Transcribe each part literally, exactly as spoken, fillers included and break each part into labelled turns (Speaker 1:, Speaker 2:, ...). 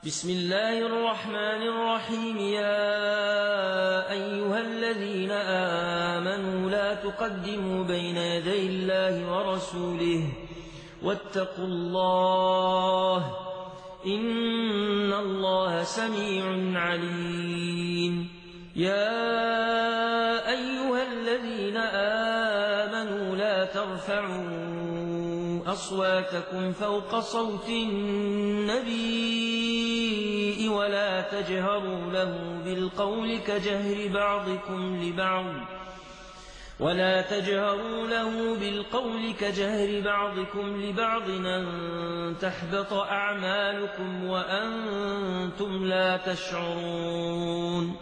Speaker 1: بسم الله الرحمن الرحيم يا أيها الذين آمنوا لا تقدموا بين يدي الله ورسوله واتقوا الله إن الله سميع عليم يا أيها الذين آمنوا لا ترفعوا أصواتكم فوق صوت النبي ولا تجهروا له بالقول كجهر بعضكم لبعض ولا تجهروا له بالقول كجهر بعضكم لبعض أن تحبط أعمالكم وأنتم لا تشعرون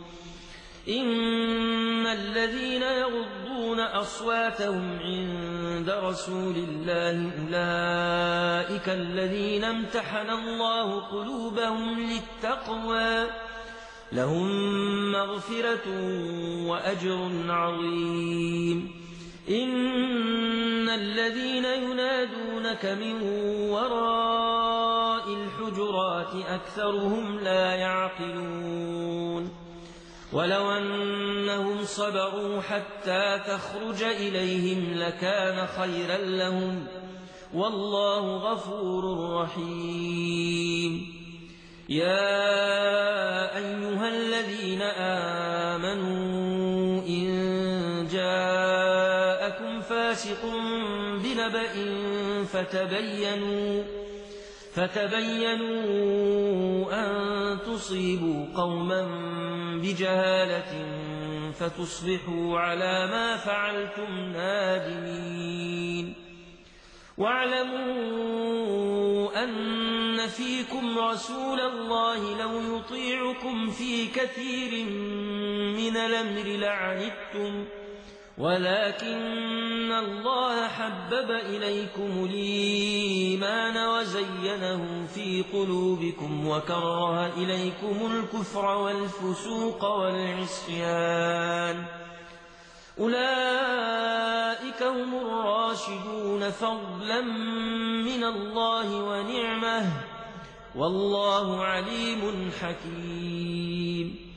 Speaker 1: إن الذين يغضون أصواتهم عند رسول الله أولئك الذين امتحن الله قلوبهم للتقوى لهم مغفرة وأجر عظيم إن الذين ينادونك من وراء الحجرات أكثرهم لا يعقلون ولو أنهم صبروا حتى تخرج إليهم لكان خيرا لهم والله غفور رحيم يا أيها الذين آمنوا إن جاءكم فاسق بنبأ فتبينوا فتبينوا أن تصيبوا قوما بجهالة فتصبحوا على ما فعلتم نادمين واعلموا أن فيكم رسول الله لو يطيعكم في كثير من الأمر لعنتم ولكن الله حبب إليكم الإيمان وزينه في قلوبكم وكره إليكم الكفر والفسوق والعصيان أولئك هم الراشدون فضلا من الله ونعمه والله عليم حكيم